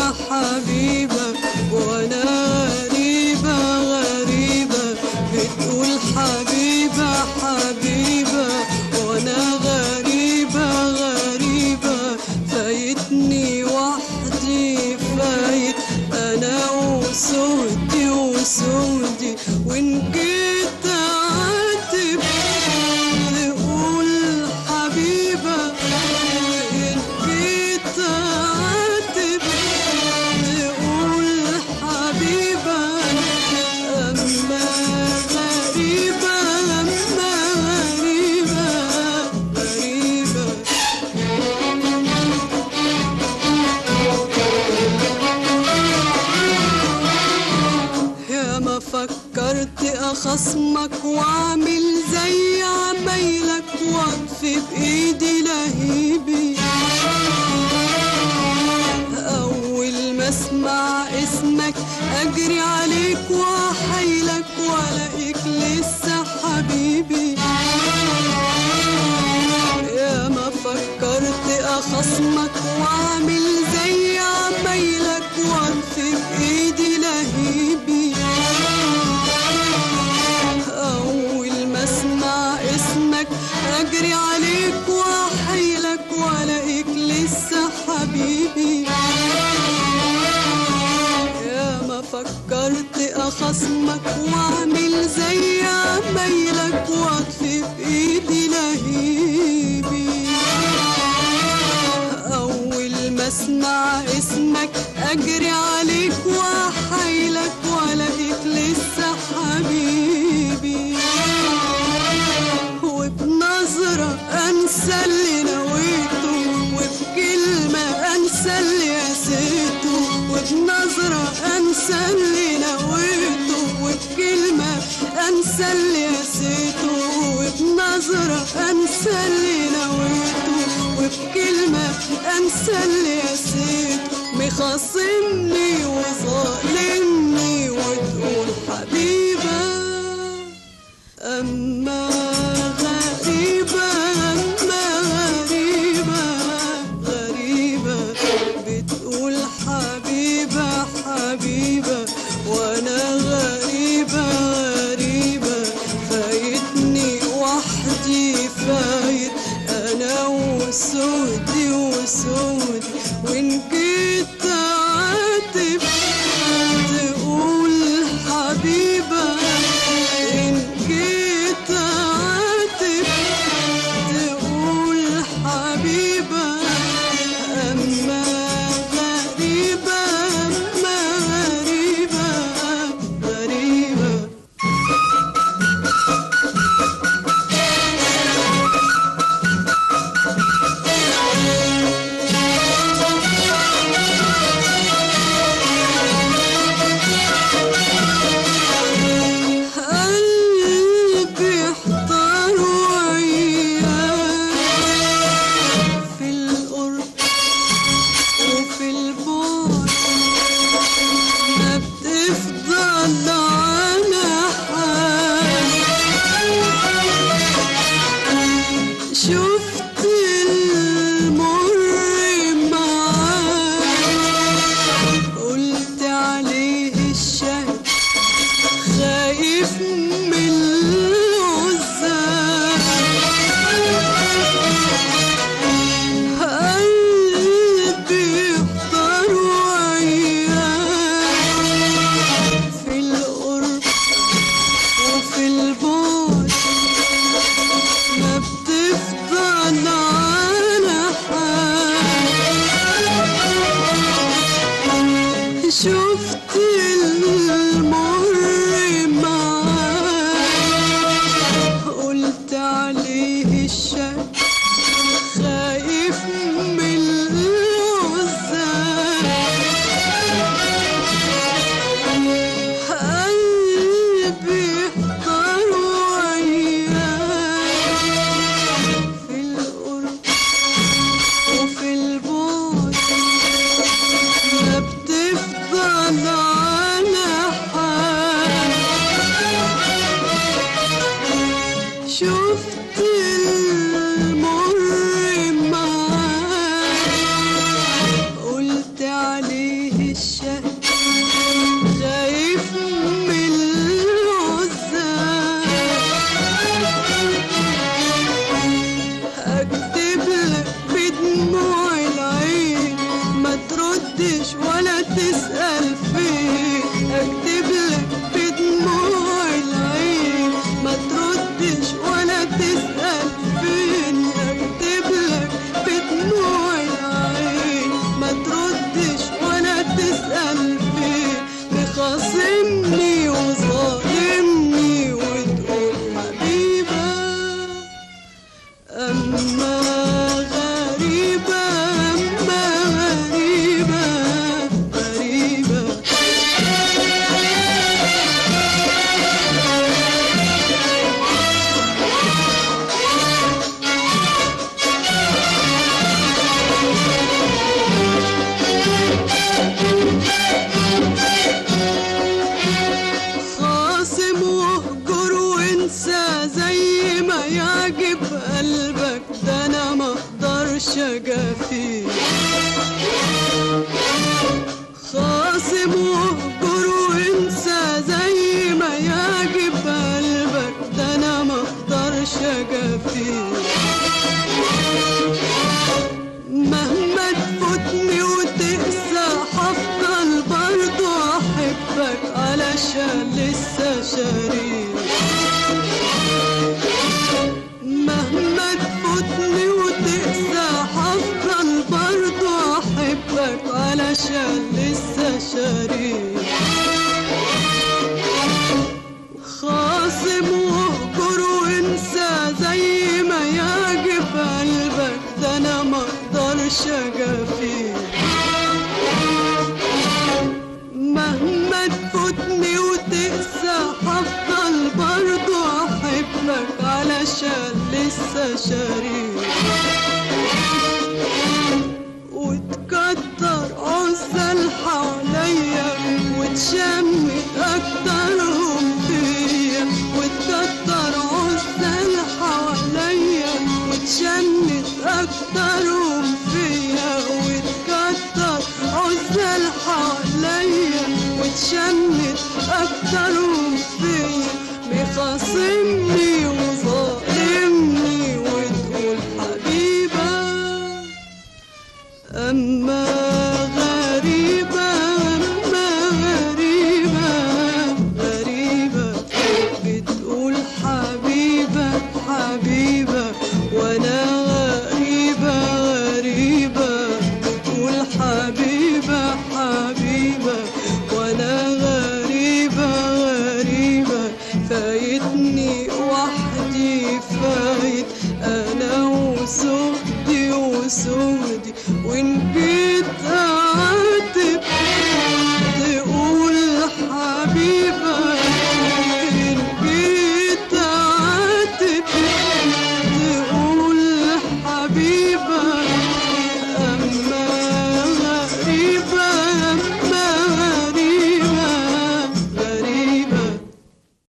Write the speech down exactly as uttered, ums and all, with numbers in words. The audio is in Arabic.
حبيبة وانا غريبة غريبة، بتقول حبيبة حبيبة وانا غريبة غريبة، فايتني وحدي فايت انا وسهدي وسهدي، وان جيت اعاتب تقول حبيبة، وان جيت اعاتب تقول حبيبة، اما غريبة اما غريبة غريبة. يا ما فكرت اخصمك واعمل زي عمايلك واطفي بايدي لهيبي، اول ما اسمع اسمك اجري عليك واحايلك والاقيك لسه حبيبي. يا ما فكرت اخصمك واعمل زي عمايلك واطفي بايدي لهيبي، اول ما اسمع اسمك اجري عليك واحايلك والاقيك لسه حبيبي. يا ما فكرت اخصمك واعمل زي عمايلك واطفي بايدي لهيبي، اول ما اسمع اسمك اجري عليك واحايلك والاقيك لسه حبيبي، وبنظرة انسى اللي نويته وبكلمة انسى اللي قسيته، وبنظرة انسى اللي نويته وبكلمة انسى اللي قسيته، وبنظرة انسى اللي نويته وبكلمة انسى اللي قسيته، مخاصمني وظالمني وتقول حبيبة، اما غريبة اما غريبة غريبة، بتقول حبيبة حبيبة وانا غريبة غريبة، فايتني وحدي فايت انا وسهدي وسهدي، وان جيت اعاتب تقول حبيبة، ان جيت اعاتب تقول حبيبة، اما غريبة اما غريبة غريبة. قلبي احتار وعياك في القرب وفي البعد، ما بتفضل على حال، شفت المر معاك قلت عليه الشهد، خايف من العزاب، قلبي اختار وعياك في القرب وفي البعد، ما بتفضل على حال، شفت المر معاك قلت عليه الشك، خايف من العزاب، قلبي احتار وعياك في القرب وفي البعد، ما بتفضل على حال، شفت المر معاك قلت عليه الشهد خايف من العزال. اكتب لك بدموع العين ما تردش ولا تسأل فين. اكتب لك بدموع العين ما تردش ولا تسأل فين. اكتب لك بدموع العين ما تردش ولا تسأل فين. مخاصمني وظالمني وتقول حبيبة أما غريبة أما غريبة غريبة. خاصم واهجر وانسى زي ما يعجب قلبك ده انا مقدرش اجافيك. خاصم واهجر وانسى زي ما يعجب قلبك ده انا مقدرش اجافيك. مهما تفوتني وتقسى هفضل برضو احبك علشان لسه شريك. مهما تفوتني وتقسى هفضل برضو احبك علشان لسه شريك. خاصم واهجر وانسى زي ما يعجب قلبك ده انا مقدرش اجافيك. مهما تفوتني وتقسى هفضل برضو احبك علشان لسه شريك. وتكتر عزل حواليا وتشمت اكترهم فيا. وتكتر عزل حواليا وتشمت اكترهم فيا. وتكتر عزل حواليا وتشمت اكترهم فيا. مخاصمني وظالمني وتقول حبيبة أما غريبة أما غريبة غريبة. بتقول حبيبة حبيبة وأنا غريبة غريبة. بتقول حبيبة حبيبة وأنا غريبة غريبة. فايتني وحدي فايت أنا وسهدي وسهدي. وإن جيت أعاتب تقول حبيبة. إن جيت أعاتب تقول حبيبة